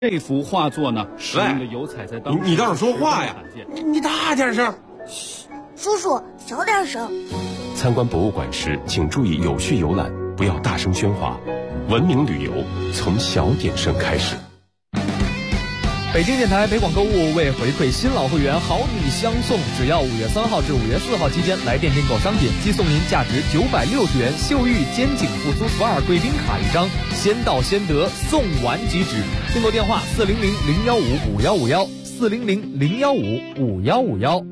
这幅画作呢，使用的油彩在当时你倒是说话呀！你大点声。 嘘，叔叔小点声。 参观博物馆时，请注意有序游览，不要大声喧哗。文明旅游从小点声开始。 北京电台北广购物为回馈新老会员好礼相送，只要5月3号至5月4号期间来店订购商品，即送您价值960元秀玉肩颈复苏福尔贵宾卡一张，先到先得，送完即止。订购电话400-015-5151，400-015-5151。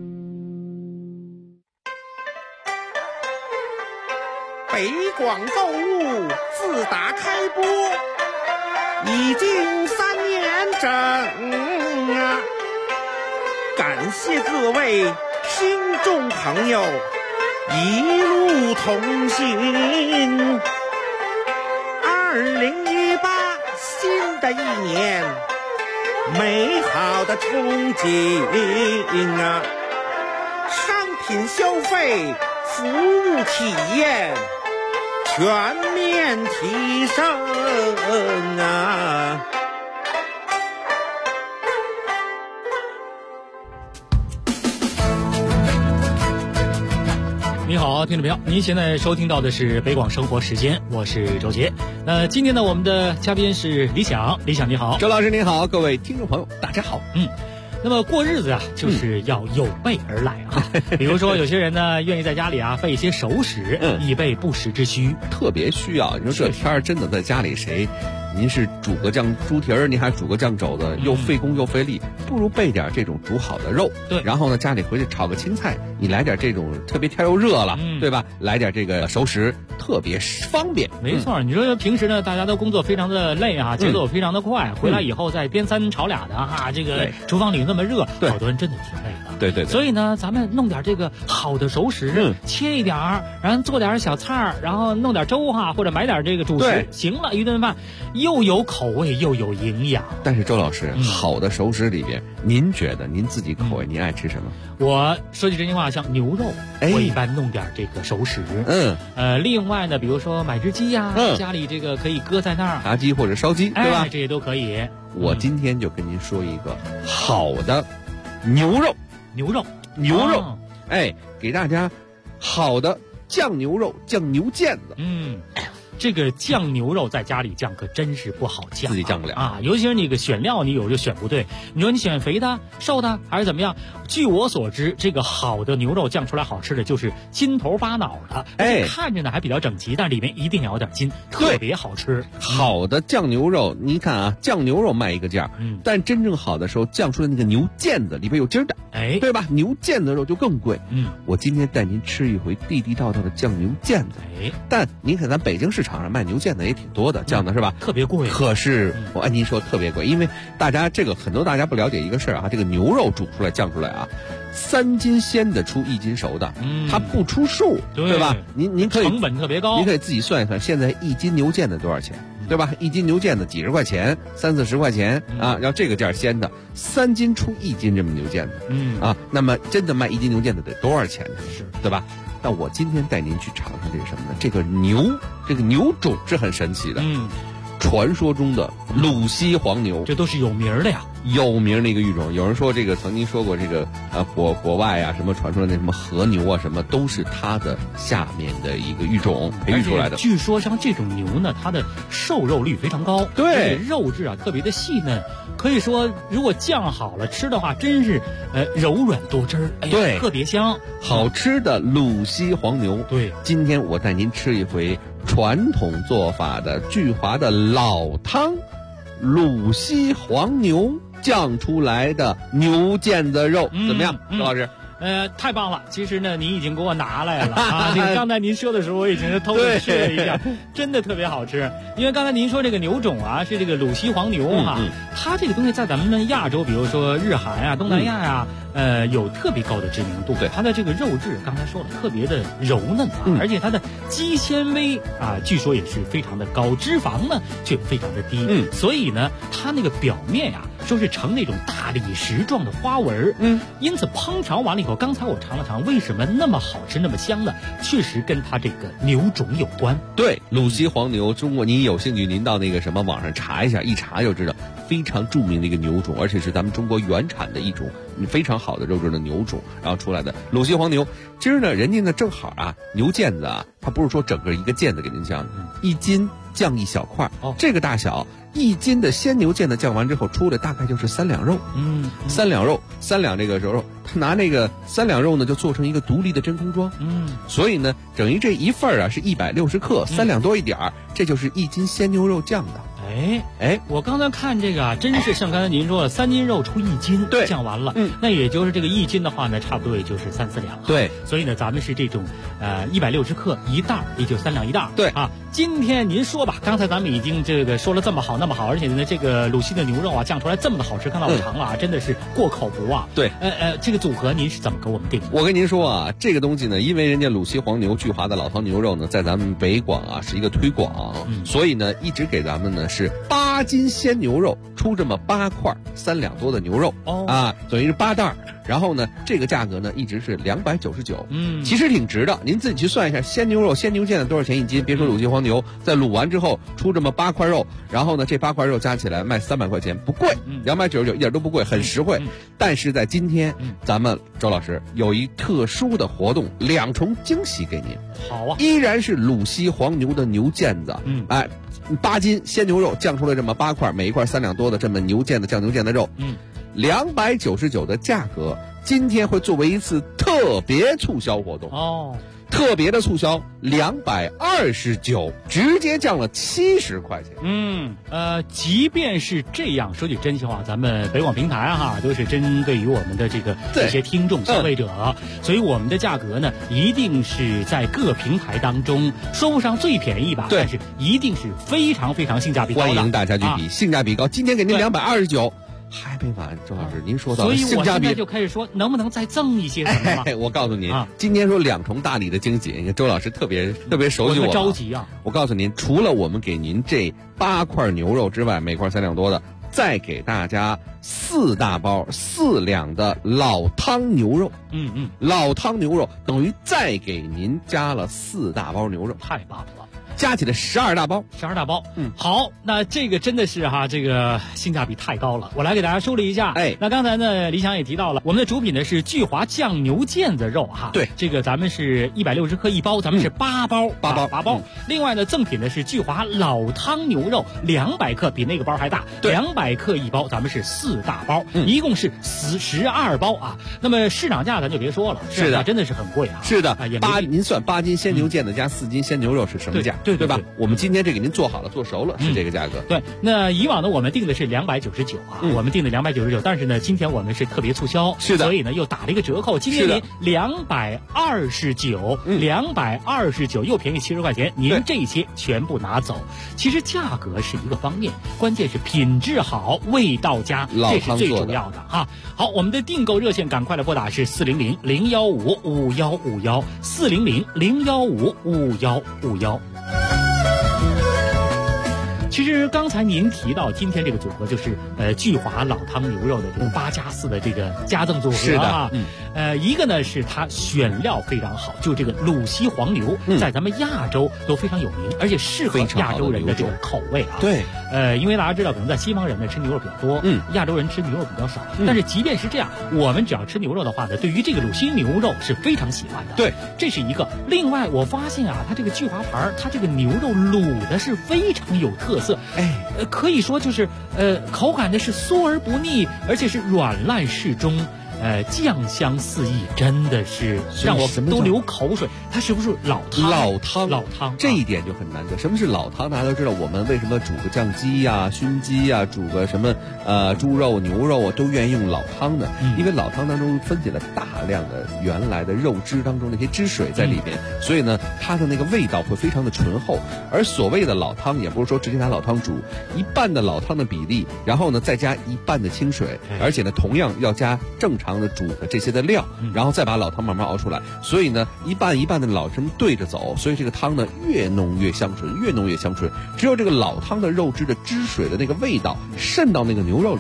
北广购物自打开播已经3年整啊！感谢各位听众朋友一路同行。2018新的一年，美好的憧憬啊！商品消费、服务体验全面提升啊！ 你好，听众朋友，您现在收听到的是北广生活时间，我是周杰。那今天呢，我们的嘉宾是李想，李想你好。 周老师你好，各位听众朋友大家好。 那么过日子啊，就是要有备而来啊。比如说有些人呢，愿意在家里啊备一些熟食，以备不时之需， 特别需要。你说这天儿真的在家里谁？您是煮个酱猪蹄儿，您还煮个酱肘子，又费工又费力，不如备点这种煮好的肉。 对， 然后呢，家里回去炒个青菜，你来点这种特别天又热了，对吧？来点这个熟食，特别方便。 没错，你说平时呢，大家都工作非常的累啊，节奏非常的快，回来以后再颠三炒俩的啊，这个厨房里那么热，好多人真的挺累的。 对。 所以呢，咱们弄点这个好的熟食，切一点儿，然后做点小菜儿，然后弄点粥哈，或者买点这个主食，行了，一顿饭又有口味又有营养。 但是周老师，好的熟食里边，您觉得您自己口味您爱吃什么？ 我说句真心话，像牛肉，我一般弄点这个熟食。另外呢，比如说买只鸡呀，家里这个可以搁在那儿， 炸鸡或者烧鸡，对吧？ 这些都可以。 我今天就跟您说一个好的牛肉，给大家好的酱牛肉，酱牛腱子。 这个酱牛肉在家里酱可真是不好酱， 自己酱不了啊！尤其是那个选料，你有时候选不对。你说你选肥的、瘦的还是怎么样？据我所知，这个好的牛肉酱出来好吃的就是筋头巴脑的，看着呢还比较整齐，但里面一定要有点筋，特别好吃。 好的酱牛肉，你看啊，酱牛肉卖一个价，但真正好的时候酱出来那个牛腱子里边有筋儿的，对吧？牛腱子肉就更贵。我今天带您吃一回地地道道的酱牛腱子。但您看咱北京市场上卖牛腱子也挺多的，酱的是吧？ 特别贵。 可是我按您说特别贵，因为大家很多大家不了解一个事儿啊，这个牛肉煮出来酱出来啊，3斤鲜的出1斤熟的，它不出数，对吧？您可以成本特别高， 您可以自己算一算，现在1斤牛腱子多少钱？对吧？1斤牛腱子几十块钱，30-40块钱啊，要这个价鲜的，3斤出1斤这么牛腱子，那么真的卖1斤牛腱子得多少钱呢？ 是， 对吧？但我今天带您去尝尝这是什么呢？这个牛种是很神奇的，传说中的鲁西黄牛， 这都是有名的呀， 有名的一个育种。有人说这个曾经说过这个国外啊什么传说的那什么和牛啊什么都是它的下面的一个育种培育出来的。 据说像这种牛呢，它的瘦肉率非常高， 对， 肉质啊特别的细嫩。可以说，如果酱好了吃的话，真是柔软多汁儿， 对， 特别香， 好吃的鲁西黄牛。 对， 今天我带您吃一回传统做法的聚华的老汤，鲁西黄牛酱出来的牛腱子肉，怎么样，周老师？ 太棒了！其实呢，您已经给我拿来了啊。这个刚才您说的时候，我已经是偷着吃了一下，真的特别好吃。因为刚才您说这个牛种啊，是这个鲁西黄牛哈，它这个东西在咱们亚洲，比如说日韩啊、东南亚呀，有特别高的知名度。 对， 它的这个肉质，刚才说了，特别的柔嫩啊，而且它的肌纤维啊，据说也是非常的高，脂肪呢却非常的低。所以呢，它那个表面呀，说是呈那种大理石状的花纹。因此烹调完了以后，刚才我尝了尝，为什么那么好吃、那么香呢？确实跟它这个牛种有关。 对，鲁西黄牛，中国您有兴趣，您到那个什么网上查一下，一查就知道， 非常著名的一个牛种，而且是咱们中国原产的一种非常好的肉质的牛种，然后出来的鲁西黄牛。今儿呢，人家呢正好啊，牛腱子啊，它不是说整个一个腱子给您降，1斤降一小块，这个大小1斤的鲜牛腱子降完之后，出来大概就是3两肉。3两肉，3两这个肉，他拿那个3两肉呢，就做成一个独立的真空装。所以呢，等于这一份啊是160克，3两多一点儿，这就是1斤鲜牛肉酱的。 我刚才看这个啊，真是像刚才您说的，3斤肉出1斤， 对， 降完了，那也就是这个1斤的话呢，差不多也就是3、4两， 对， 所以呢，咱们是这种160克一袋，也就3两一袋， 对啊。今天您说吧，刚才咱们已经这个说了这么好那么好，而且呢，这个鲁西的牛肉啊，酱出来这么的好吃，看到我尝了啊，真的是过口不忘。 对， 这个组合您是怎么给我们定的？ 我跟您说啊，这个东西呢，因为人家鲁西黄牛聚华的老汤牛肉呢，在咱们北广啊是一个推广，所以呢，一直给咱们呢是8斤鲜牛肉出这么8块3两多的牛肉，等于是8袋。然后呢，这个价格呢一直是299，其实挺值的。您自己去算一下，鲜牛肉、鲜牛腱子多少钱1斤？别说鲁西黄牛，在卤完之后出这么8块肉，然后呢，这8块肉加起来卖300块钱，不贵，299一点都不贵，很实惠。但是在今天，咱们周老师有一特殊的活动，2重惊喜给您。 好啊， 依然是鲁西黄牛的牛腱子，8斤鲜牛肉降出来这么8块，每一块3两多的这么牛腱子酱牛腱子肉，299的价格，今天会作为一次特别促销活动特别的促销229，直接降了70块钱。 即便是这样，说句真心话，咱们北广平台都是针对于我们的这些听众消费者，所以我们的价格呢，一定是在各平台当中说不上最便宜吧，但是一定是非常非常性价比高的。 欢迎大家去比，性价比高。今天给您229。还没完，周老师，您说到所以我现在就开始说，能不能再赠一些什么嘛？ 我告诉您，今天说2重大礼的惊喜，周老师特别熟悉我着急啊！ 我告诉您，除了我们给您这8块牛肉之外，每块3两多的，再给大家4大包4两的老汤牛肉。老汤牛肉等于再给您加了4大包牛肉， 太棒了。 加起来12大包 ，12大包。好，那这个真的是这个性价比太高了。我来给大家梳理一下。那刚才呢，李想也提到了，我们的主品呢是聚华酱牛腱子肉对， 这个咱们是160克一包，咱们是8包。另外呢，赠品呢是聚华老汤牛肉200克，比那个包还大，200克一包，咱们是4大包，一共是12包啊。那么市场价咱就别说了， 是的， 真的是很贵啊。 是的，您算8斤鲜牛腱子加4斤鲜牛肉是什么价？对吧？我们今天这给您做好了，做熟了，是这个价格。 对，那以往呢，我们定的是299我们定的299，但是呢，今天我们是特别促销， 是的， 所以呢又打了一个折扣，今天您229，229又便宜70块钱，您这些全部拿走。其实价格是一个方面，关键是品质好，味道佳，这是最主要的哈。好，我们的订购热线赶快来拨打是400-015-5151，400-015-5151。其实刚才您提到今天这个组合就是聚华老汤牛肉的这个8+4的这个加赠组合是的， 一个呢是它选料非常好，就这个鲁西黄牛在咱们亚洲都非常有名，而且适合亚洲人的这种口味啊。 对， 因为大家知道，可能在西方人呢吃牛肉比较多，亚洲人吃牛肉比较少。但是即便是这样，我们只要吃牛肉的话呢，对于这个鲁西牛肉是非常喜欢的。 对， 这是一个。另外，我发现它这个聚华牌，它这个牛肉卤的是非常有特色。可以说就是口感的是酥而不腻，而且是软烂适中。酱香四溢，真的是让我都流口水。它是不是老汤？老汤， 这一点就很难得。什么是老汤？大家都知道，我们为什么煮个酱鸡呀、熏鸡呀，煮个什么猪肉、牛肉啊，都愿意用老汤呢？因为老汤当中分解了大量的原来的肉汁当中那些汁水在里边，所以呢，它的那个味道会非常的醇厚。而所谓的老汤，也不是说直接拿老汤煮，一半的老汤的比例，然后呢再加一半的清水，而且呢同样要加正常的煮的这些的料，然后再把老汤慢慢熬出来。所以呢，一半一半的老汤对着走，所以这个汤呢越浓越香醇，越浓越香醇。只有这个老汤的肉汁的汁水的那个味道渗到那个牛肉里边，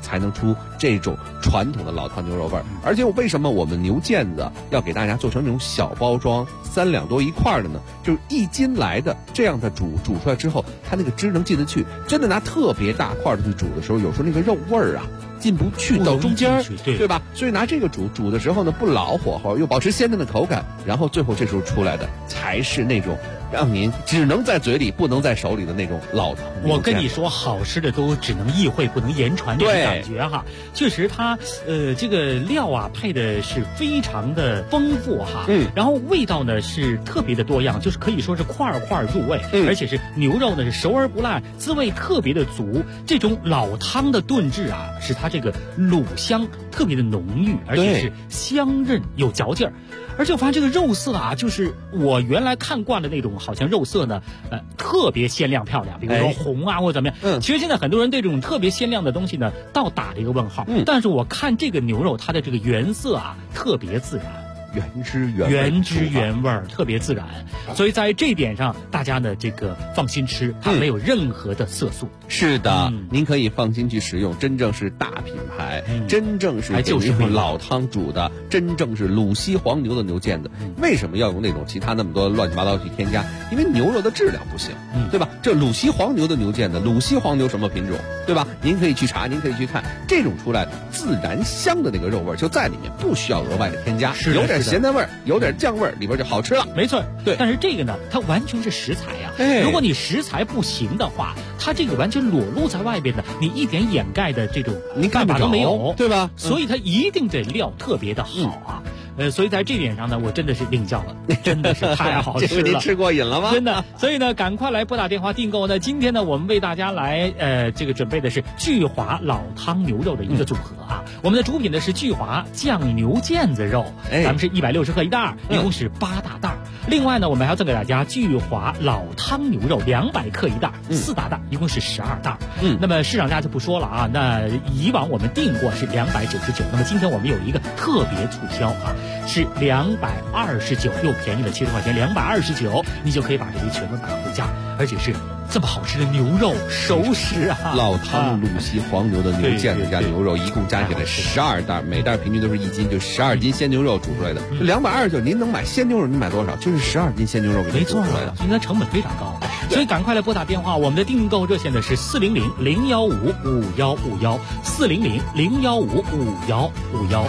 才能出这种传统的老汤牛肉味儿。而且为什么我们牛腱子要给大家做成那种小包装3两多一块的呢？就是1斤来的这样的煮出来之后，它那个汁能进得去。真的拿特别大块的去煮的时候，有时候那个肉味儿啊进不去到中间，对吧？所以拿这个煮的时候呢，不老火候，又保持鲜嫩的口感，然后最后这时候出来的才是那种让您只能在嘴里不能在手里的那种老汤。 我跟你说，好吃的都只能意会不能言传，这种感觉哈。确实它这个料啊配的是非常的丰富哈，然后味道呢是特别的多样，就是可以说是块块入味，而且是牛肉呢是熟而不烂，滋味特别的足。这种老汤的炖制啊，使它这个卤香特别的浓郁，而且是香韧有嚼劲儿。而且我发现这个肉色啊，就是我原来看惯的那种，好像肉色呢，特别鲜亮漂亮，比如说红啊或者怎么样。其实现在很多人对这种特别鲜亮的东西呢，倒打了一个问号。但是我看这个牛肉，它的这个原色啊，特别自然。原汁原味，特别自然，所以在这一点上，大家呢这个放心吃，它没有任何的色素。 是的，您可以放心去食用，真正是大品牌，真正是就是老汤煮的，真正是鲁西黄牛的牛腱子。为什么要用那种其他那么多乱七八糟去添加？因为牛肉的质量不行，对吧？这鲁西黄牛的牛腱子，鲁西黄牛什么品种，对吧？您可以去查，您可以去看，这种出来自然香的那个肉味就在里面，不需要额外的添加，有点咸淡味儿，有点酱味儿，里边就好吃了。 没错， 对。 但是这个呢，它完全是食材呀。如果你食材不行的话，它这个完全裸露在外边的，你一点掩盖的这种办法都没有， 对吧？ 所以它一定得料特别的好啊。所以在这点上呢，我真的是领教了，真的是太好吃了。 这您吃过瘾了吗？ 真的。所以呢，赶快来拨打电话订购呢。今天呢，我们为大家来这个准备的是聚华老汤牛肉的一个组合啊。我们的主品呢是聚华酱牛腱子肉，咱们是160克一袋，一共是8大袋。另外呢，我们还要赠给大家聚华老汤牛肉200克一袋，4大袋，一共是12袋。那么市场价就不说了啊。那以往我们订过是299，那么今天我们有一个特别促销啊，是229，又便宜了70块钱，229，你就可以把这些全都拿回家，而且是这么好吃的牛肉熟食啊！ 老汤鲁西黄牛的牛腱子加牛肉，一共加起来12袋，每袋平均都是1斤，就12斤鲜牛肉煮出来的。229，您能买鲜牛肉，您买多少？就是12斤鲜牛肉给您煮出来的， 应该成本非常高。所以赶快来拨打电话，我们的订购热线呢是400-015-5151，400-015-5151。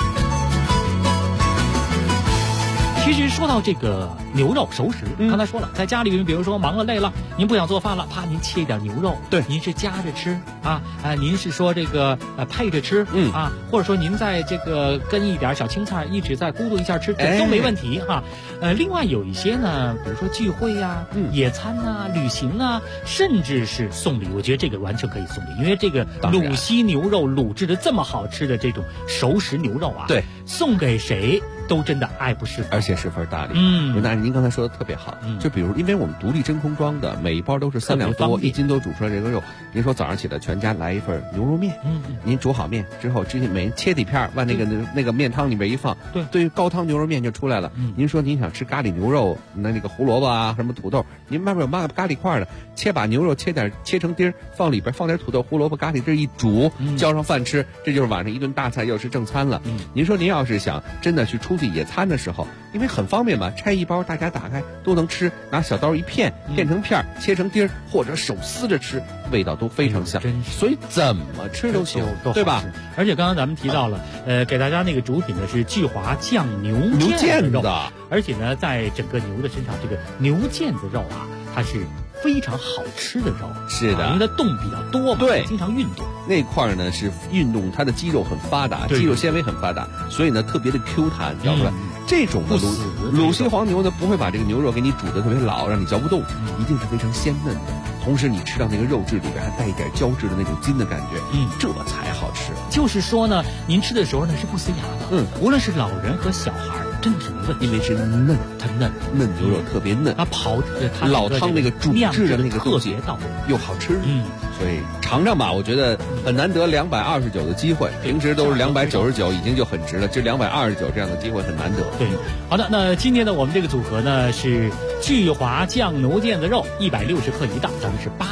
其实说到这个牛肉熟食，刚才说了，在家里面，比如说忙了累了，您不想做饭了，啪，您切一点牛肉， 对， 您是夹着吃啊，您是说这个配着吃，啊，或者说您在这个跟一点小青菜一直在咕嘟一下吃，都没问题哈。另外有一些呢，比如说聚会呀、野餐啊、旅行啊，甚至是送礼，我觉得这个完全可以送礼，因为这个鲁西牛肉卤制的这么好吃的这种熟食牛肉啊， 对， 送给谁都真的爱不释手， 而且十分大礼。那您刚才说的特别好，就比如因为我们独立真空装的，每一包都是3两多，1斤都煮出来这个肉。您说早上起来全家来一份牛肉面，您煮好面之后，每人切几片，往那个面汤里边一放，对，高汤牛肉面就出来了。您说您想吃咖喱牛肉，那个胡萝卜啊，什么土豆，您外边有咖喱块的，把牛肉切成丁，放里边放点土豆、胡萝卜、咖喱这一煮，浇上饭吃，这就是晚上一顿大菜，又是正餐了。您说您要是想真的去出去野餐的时候，因为很方便嘛，拆一包大家打开都能吃，拿小刀一片成片，切成丁，或者手撕着吃，味道都非常香，所以怎么吃都行，对吧？ 而且刚刚咱们提到了，给大家那个主品呢是聚华酱牛腱子肉，而且呢，在整个牛的身上，这个牛腱子肉啊，它是非常好吃的肉， 是的， 因为它动比较多嘛， 对， 经常运动。 那块呢是运动，它的肌肉很发达，肌肉纤维很发达，所以呢特别的 Q 弹，嚼出来。这种的鲁西黄牛呢，不会把这个牛肉给你煮得特别老，让你嚼不动，一定是非常鲜嫩的。同时你吃到那个肉质里边还带一点胶质的那种筋的感觉，这才好吃。 就是说呢，您吃的时候呢是不塞牙的，无论是老人和小孩，真的是没问题， 因为是嫩， 它嫩牛肉特别嫩， 它老汤那个煮制的那个特别到位， 又好吃，所以尝尝吧，我觉得很难得229的机会，平时都是299，已经就很值了，这229这样的机会很难得。 对，好的，那今天呢，我们这个组合呢是聚华酱牛腱子肉160克一袋，咱们是8袋啊。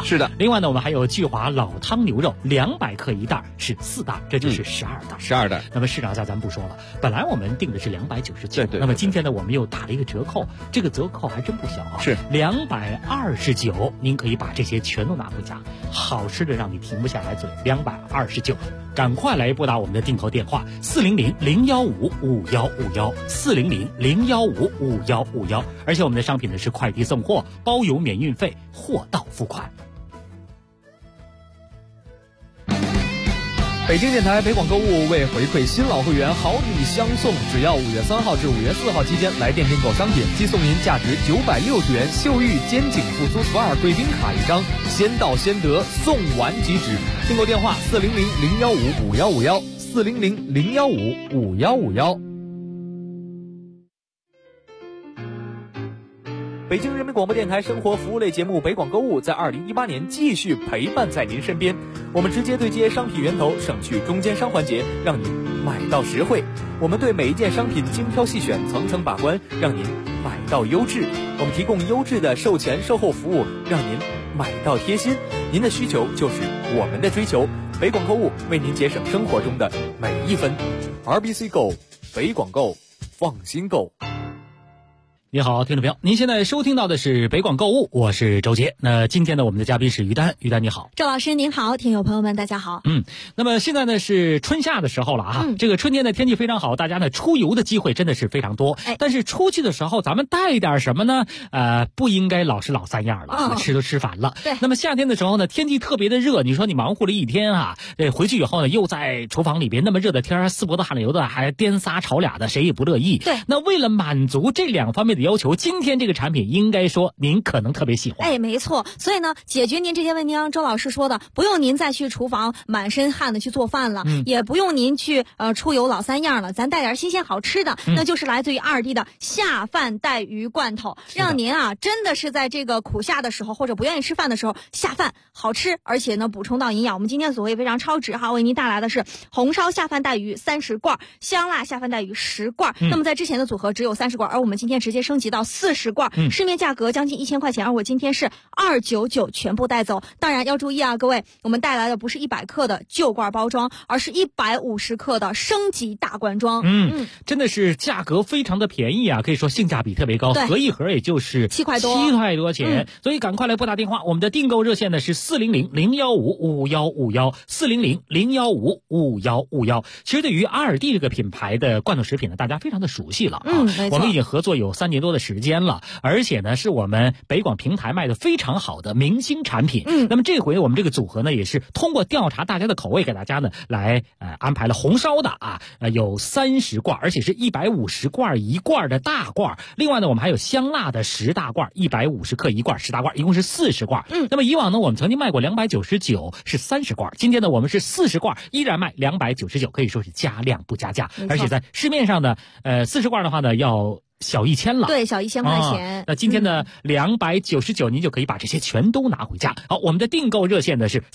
啊。 是的。 另外呢，我们还有聚华老汤牛肉200克一袋，是4袋，这就是12袋。 12袋。 那么市场价咱不说了，本来我们定的是299， 对。 那么今天呢，我们又打了一个折扣，这个折扣还真不小啊， 是 229，您可以把这些全都拿回家，好吃的让你停不下来嘴，229。赶快来拨打我们的订购电话400-015-5151，400-015-5151，而且我们的商品呢是快递送货，包邮免运费，货到付款。 北京电台北广购物为回馈新老会员好礼相送，只要5月3号至5月4号期间来店订购商品，即送您价值960元秀玉肩颈复苏2贵宾卡1张，先到先得，送完即止。订购电话400-015-5151，400-015-5151。北京人民广播电台生活服务类节目北广购物在2018年继续陪伴在您身边，我们直接对接商品源头，省去中间商环节，让您买到实惠。我们对每一件商品精挑细选，层层把关，让您买到优质。我们提供优质的售前售后服务，让您买到贴心。您的需求就是我们的追求，北广购物为您节省生活中的每一分。RBC Go， 北广购，放心购。 你好，听众朋友，您现在收听到的是北广购物，我是周杰。那今天呢，我们的嘉宾是于丹，于丹你好。 周老师您好，听友朋友们大家好。 那么现在呢是春夏的时候了啊，这个春天的天气非常好，大家呢出游的机会真的是非常多。但是出去的时候咱们带点什么呢？不应该老是老三样了，吃都吃烦了。 对。 那么夏天的时候呢，天气特别的热，你说你忙活了一天啊，回去以后呢又在厨房里边那么热的天，四脖子汗流的，还颠仨炒俩的，谁也不乐意。 对。 那为了满足这两方面的要求，今天这个产品应该说您可能特别喜欢。 没错。所以呢，解决您这些问题，周老师说的，不用您再去厨房满身汗的去做饭了，也不用您去出游老三样了，咱带点新鲜好吃的，那就是来自于2D的下饭带鱼罐头，让您啊真的是在这个苦夏的时候或者不愿意吃饭的时候下饭好吃，而且呢补充到营养。我们今天组合也非常超值哈，为您带来的是红烧下饭带鱼30罐，香辣下饭带鱼10罐。那么在之前的组合只有30罐，而我们今天直接升级到40罐，市面价格将近1000块钱，而我今天是299全部带走。当然要注意啊，各位，我们带来的不是100克的旧罐包装，而是150克的升级大罐装。 真的是价格非常的便宜啊，可以说性价比特别高，合一盒也就是 7块多钱。所以赶快来拨打电话，我们的订购热线呢是400-015-5151，400-015-5151。其实对于2D这个品牌的罐头食品呢，大家非常的熟悉了啊。我们已经合作有3年多的时间了，而且呢是我们北广平台卖的非常好的明星产品。那么这回我们这个组合呢也是通过调查大家的口味，给大家呢来安排了红烧的有30罐，而且是150罐1罐的大罐。另外呢我们还有香辣的10大罐，150克1罐10大罐，一共是40罐。那么以往呢我们曾经卖过299，是30罐，今天呢我们是40罐，依然卖299，可以说是加量不加价。而且在市面上呢40罐的话呢要小1000了， 对，小1000块钱。 那今天的299，您就可以把这些全都拿回家。好，我们的订购热线呢是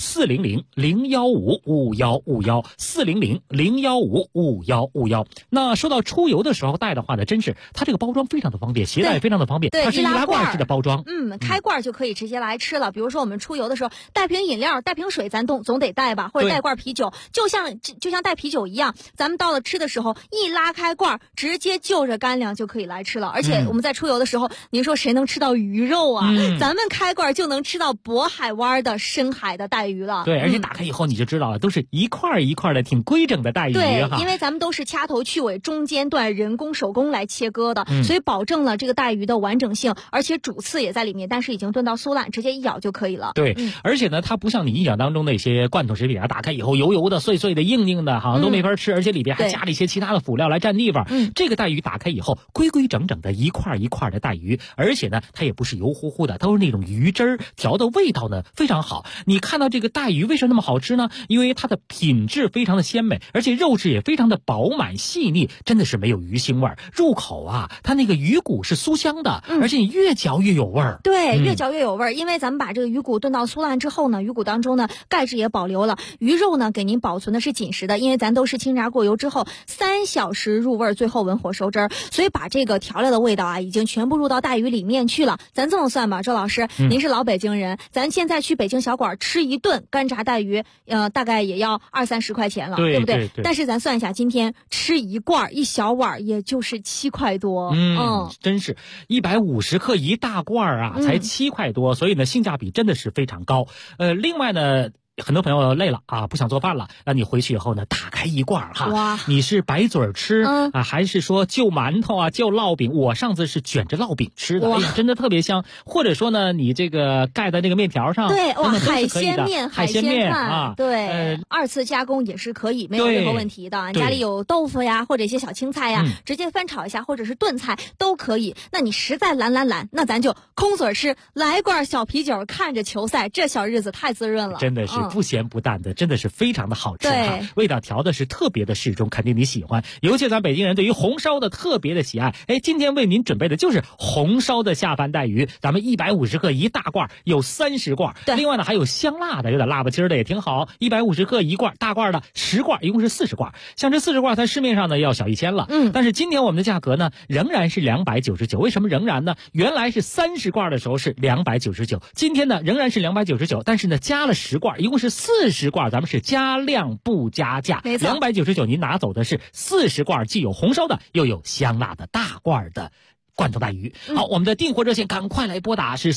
400-015-5151，400-015-5151。那说到出游的时候带的话呢，真是它这个包装非常的方便，携带非常的方便。它是易拉罐式的包装， 开罐就可以直接来吃了。比如说我们出游的时候带瓶饮料、带瓶水，咱总得带吧，或者带罐啤酒，就像带啤酒一样，咱们到了吃的时候一拉开罐，直接就着干粮就可以来吃了。而且我们在出游的时候，您说谁能吃到鱼肉啊？咱们开罐就能吃到渤海湾的深海的带鱼了。 对，而且打开以后你就知道了，都是一块一块的挺规整的带鱼。 对，因为咱们都是掐头去尾，中间段人工手工来切割的，所以保证了这个带鱼的完整性，而且主刺也在里面，但是已经炖到酥烂，直接一咬就可以了。 对，而且呢，它不像你印象当中那些罐头食品打开以后油油的、碎碎的、硬硬的，好像都没法吃，而且里边还加了一些其他的辅料来占地方。这个带鱼打开以后，规规整整的一块一块的带鱼，而且呢，它也不是油乎乎的，都是那种鱼汁儿，调的味道呢非常好。你看到这个带鱼为什么那么好吃呢？因为它的品质非常的鲜美，而且肉质也非常的饱满细腻，真的是没有鱼腥味儿。入口啊，它那个鱼骨是酥香的，而且你越嚼越有味儿。 对，越嚼越有味儿，因为咱们把这个鱼骨炖到酥烂之后呢，鱼骨当中呢钙质也保留了，鱼肉呢给您保存的是紧实的，因为咱都是清炸过油之后3小时入味，最后文火收汁儿，所以把这个个调料的味道啊，已经全部入到带鱼里面去了。咱这么算吧，周老师，您是老北京人，咱现在去北京小馆吃一顿干炸带鱼，大概也要20-30块钱了，对不对？但是咱算一下，今天吃一罐一小碗，也就是7块多。 真是150克一大罐啊，才7块多，所以呢，性价比真的是非常高。另外呢，很多朋友累了啊，不想做饭了，那你回去以后呢，打开一罐哈，你是白嘴吃啊，还是说就馒头啊，就烙饼？我上次是卷着烙饼吃的，哎呀，真的特别香。或者说呢，你这个盖在这个面条上， 对，哇， 海鲜面、 海鲜面啊， 对，2次加工也是可以，没有任何问题的。家里有豆腐呀，或者一些小青菜呀，直接翻炒一下，或者是炖菜都可以。那你实在懒，那咱就空嘴吃，来罐小啤酒，看着球赛，这小日子太滋润了， 真的是。不咸不淡的，真的是非常的好吃哈，味道调的是特别的适中，肯定你喜欢。尤其咱北京人对于红烧的特别的喜爱，今天为您准备的就是红烧的下饭带鱼，咱们150克一大罐，有30罐。另外呢，还有香辣的，有点辣不筋的也挺好，150克一罐，大罐的10罐，一共是40罐。像这40罐，在市面上呢要小1000了，但是今天我们的价格呢仍然是299。为什么仍然呢？原来是30罐的时候是299，今天呢仍然是299，但是呢加了10罐，一共是40罐，咱们是加量不加价。299，您拿走的是40罐，既有红烧的，又有香辣的大罐的罐头带鱼。好，我们的订货热线赶快来拨打，是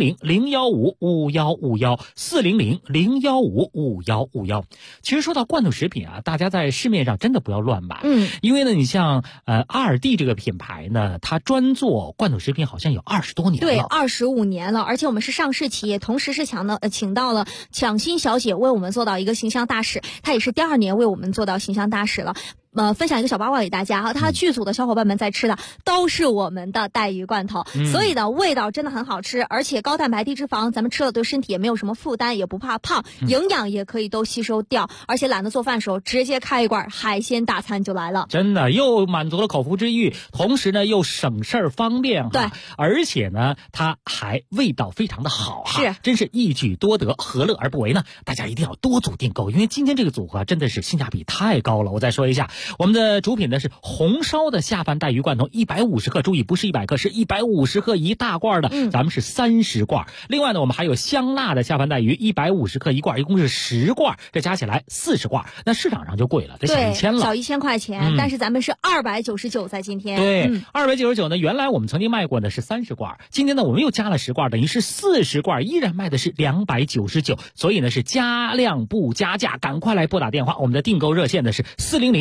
400-015-5151，400-015-5151。其实说到罐头食品啊，大家在市面上真的不要乱买，因为呢，你像阿尔蒂这个品牌呢，它专做罐头食品好像有20多年了， 对，25年了，而且我们是上市企业，同时是请到了蒋欣小姐为我们做到一个形象大使，她也是第2年为我们做到形象大使了。分享一个小八卦给大家哈，他剧组的小伙伴们在吃的都是我们的带鱼罐头，所以呢味道真的很好吃，而且高蛋白低脂肪，咱们吃了对身体也没有什么负担，也不怕胖，营养也可以都吸收掉，而且懒得做饭的时候直接开一罐海鲜大餐就来了， 真的又满足了口腹之欲，同时呢又省事儿方便对， 而且呢它还味道非常的好哈， 是， 真是一举多得，何乐而不为呢？大家一定要多组订购，因为今天这个组合真的是性价比太高了。我再说一下，我们的主品呢是红烧的下饭带鱼罐头150克，注意不是100克，是150克一大罐的，咱们是30罐。另外呢，我们还有香辣的下饭带鱼150克一罐，一共是10罐，这加起来40罐。那市场上就贵了，得小1000了， 小1000块钱，但是咱们是299在今天。 对，299呢，原来我们曾经卖过的是30罐，今天呢我们又加了10罐，等于是40罐，依然卖的是299，所以呢是加量不加价，赶快来拨打电话，我们的订购热线呢是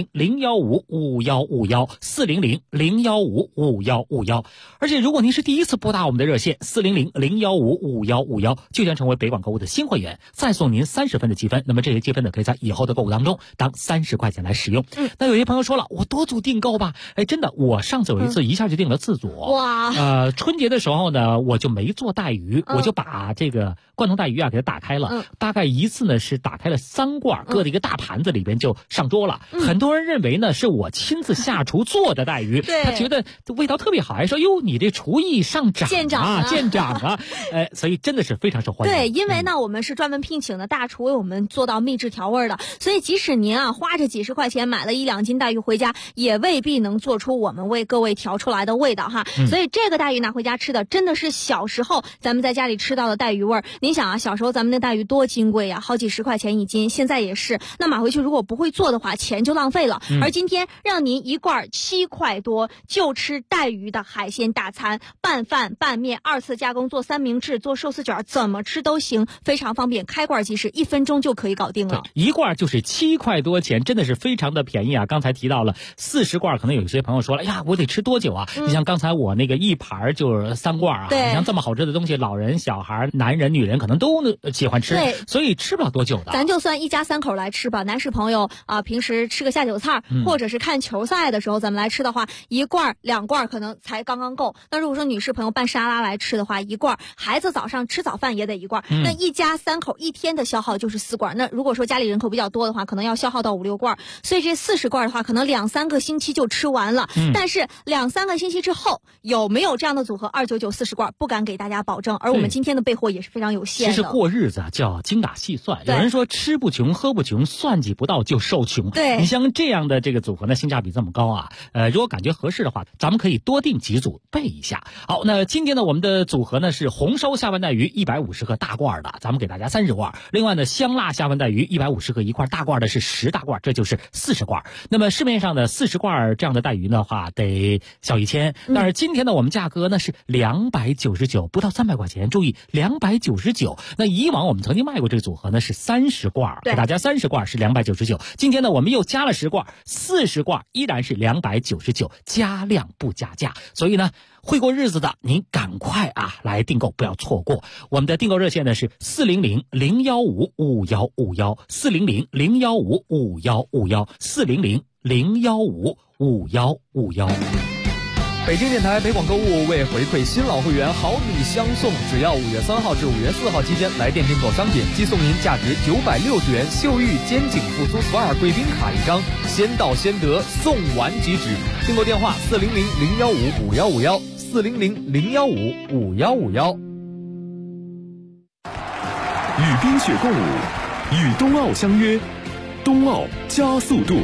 400-015-5151，400-015-5151。而且如果您是第一次拨打我们的热线400-015-5151，就将成为北广购物的新会员，再送您30分的积分，那么这些积分呢可以在以后的购物当中当30块钱来使用。那有些朋友说了，我多组订购吧，真的，我上次有一次一下就订了4组。 哇， 春节的时候呢我就没做带鱼，我就把这个罐头带鱼啊给它打开了，大概一次呢是打开了3罐，搁在一个大盘子里边就上桌了。很多人认为呢是我亲自下厨做的带鱼，他觉得味道特别好，还说哟你这厨艺上涨啊，见长啊，所以真的是非常受欢迎。 对，因为呢我们是专门聘请的大厨为我们做到秘制调味的，所以即使您啊花着几十块钱买了1-2斤带鱼回家，也未必能做出我们为各位调出来的味道哈。所以这个带鱼拿回家吃的真的是小时候咱们在家里吃到的带鱼味儿。您想啊，小时候咱们的带鱼多金贵呀，好几十块钱一斤，现在也是。那买回去如果不会做的话，钱就浪费了。而今天让您一罐7块多就吃带鱼的海鲜大餐，拌饭拌面2次加工，做三明治做寿司卷，怎么吃都行，非常方便，开罐即食，1分钟就可以搞定了。 一罐就是7块多钱，真的是非常的便宜啊。刚才提到了40罐，可能有些朋友说了，呀我得吃多久啊？你像刚才我那个一盘就是3罐啊，你像这么好吃的东西，老人小孩男人女人可能都喜欢吃，所以吃不了多久的。 咱就算一家3口来吃吧，男士朋友啊，平时吃个下酒菜，或者是看球赛的时候咱们来吃的话，1罐2罐可能才刚刚够。那如果说女士朋友拌沙拉来吃的话，1罐，孩子早上吃早饭也得1罐，那一家3口1天的消耗就是4罐。那如果说家里人口比较多的话，可能要消耗到5-6罐，所以这40罐的话可能2-3个星期就吃完了。但是2-3个星期之后有没有这样的组合299 40罐，不敢给大家保证，而我们今天的备货也是非常有限的。 其实过日子叫精打细算，有人说吃不穷喝不穷，算计不到就受穷。 对， 你像这样的的这个组合呢性价比这么高啊，如果感觉合适的话，咱们可以多订几组备一下。好，那今天呢我们的组合呢是红烧下饭带鱼150克大罐的，咱们给大家30罐。另外呢香辣下饭带鱼150克一块，大罐的是10大罐，这就是40罐。那么市面上的40罐这样的带鱼的话得小1000，但是今天呢我们价格呢是299，不到300块钱，注意299。那以往我们曾经卖过这个组合呢是30罐，给大家30罐是299，今天呢我们又加了10罐，40罐依然是299，加量不加价。所以呢会过日子的您赶快来订购，不要错过。我们的订购热线呢是400-015-5151，400-015-5151，400-015-5151。 北京电台北广购物为回馈新老会员好礼相送，只要5月3号至5月4号期间来店订购商品，即送您价值960元秀玉肩颈复苏2贵宾卡1张，先到先得，送完即止。订购电话400-015-5151，400-015-5151。 与冰雪共舞，与冬奥相约，冬奥加速度。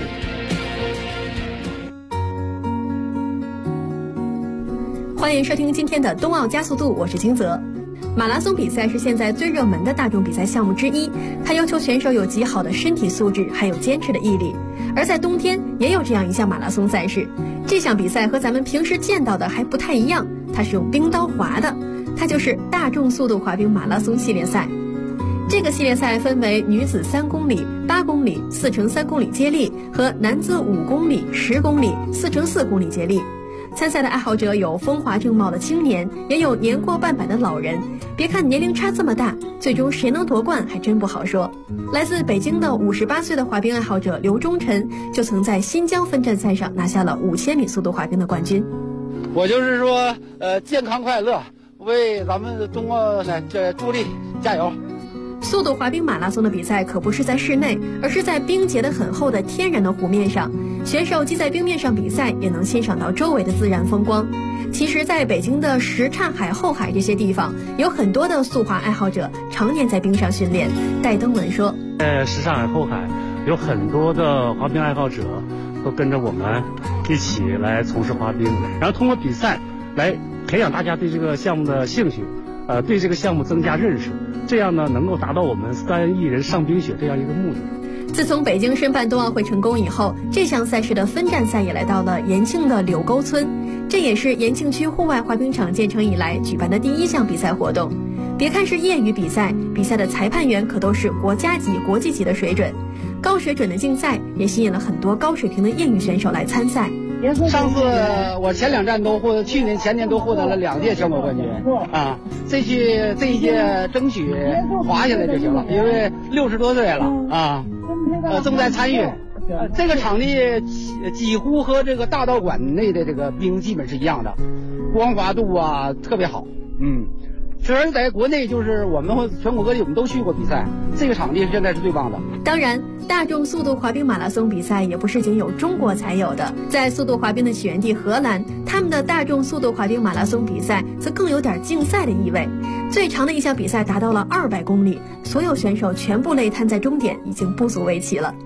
欢迎收听今天的冬奥加速度，我是金泽。马拉松比赛是现在最热门的大众比赛项目之一，它要求选手有极好的身体素质，还有坚持的毅力。而在冬天也有这样一项马拉松赛事，这项比赛和咱们平时见到的还不太一样，它是用冰刀划的，它就是大众速度滑冰马拉松系列赛。这个系列赛分为女子3公里、8公里、4×3公里接力和男子5公里、10公里、4×4公里接力。参赛的爱好者有风华正茂的青年，也有年过半百的老人。别看年龄差这么大，最终谁能夺冠还真不好说。来自北京的58岁的滑冰爱好者刘忠臣，就曾在新疆分站赛上拿下了5000米速度滑冰的冠军。 我就是说，健康快乐，为咱们冬奥助力，加油！ 速度滑冰马拉松的比赛可不是在室内，而是在冰结得很厚的天然的湖面上，选手既在冰面上比赛，也能欣赏到周围的自然风光。其实在北京的什刹海、后海这些地方，有很多的速滑爱好者常年在冰上训练。戴登文说， 什刹海、后海有很多的滑冰爱好者都跟着我们一起来从事滑冰，然后通过比赛来培养大家对这个项目的兴趣，对这个项目增加认识，这样呢能够达到我们3亿人上冰雪这样一个目的。 自从北京申办冬奥会成功以后，这项赛事的分站赛也来到了延庆的柳沟村，这也是延庆区户外滑冰场建成以来举办的第1项比赛活动。别看是业余比赛，比赛的裁判员可都是国家级、国际级的水准。高水准的竞赛也吸引了很多高水平的业余选手来参赛。 上次我前2站都获，去年前年都获得了2届全国冠军啊！这一届争取滑下来就行了，因为60多岁了啊，正在参与。这个场地几乎和这个大道馆内的这个冰基本是一样的，光滑度啊特别好，虽然在国内就是我们全国各地我们都去过比赛，这个场地现在是最棒的。 当然，大众速度滑冰马拉松比赛也不是仅有中国才有的，在速度滑冰的起源地荷兰，他们的大众速度滑冰马拉松比赛则更有点竞赛的意味。最长的一项比赛达到了200公里，所有选手全部累瘫在终点，已经不足为奇了。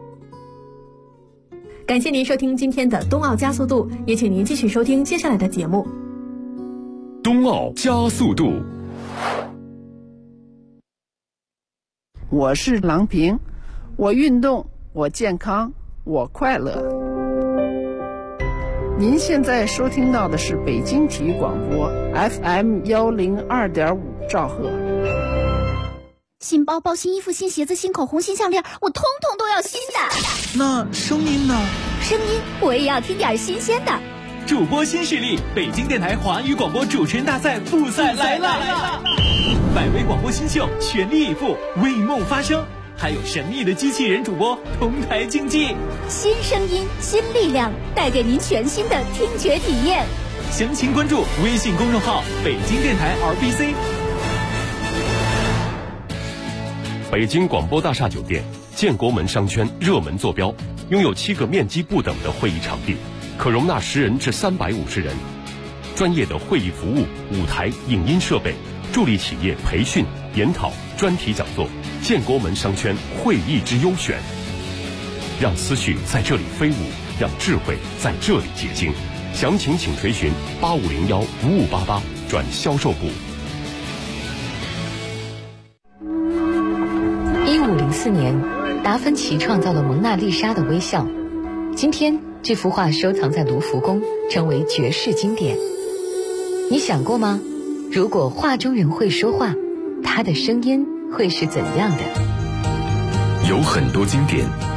感谢您收听今天的冬奥加速度，也请您继续收听接下来的节目。 冬奥加速度。 我是郎平，我运动，我健康，我快乐。您现在收听到的是北京体育广播 FM 102.5兆赫。 新包包、新衣服、新鞋子、新口红、新项链，我通通都要新的。 那声音呢？ 声音我也要听点新鲜的。 主播新势力，北京电台华语广播主持人大赛复赛来了！100位广播新秀全力以赴，为梦发声，还有神秘的机器人主播同台竞技。 新声音，新力量，带给您全新的听觉体验。 详情关注微信公众号北京电台 RBC。 北京广播大厦酒店建国门商圈热门坐标，拥有7个面积不等的会议场地，可容纳10人至350人，专业的会议服务、舞台、影音设备，助力企业培训、研讨、专题讲座，建国门商圈会议之优选。 让思绪在这里飞舞，让智慧在这里结晶。详情请垂询8501-5588转销售部。 1504年，达芬奇创造了蒙娜丽莎的微笑。今天，这幅画收藏在卢浮宫，成为绝世经典。你想过吗？如果画中人会说话，他的声音会是怎样的？ 有很多经典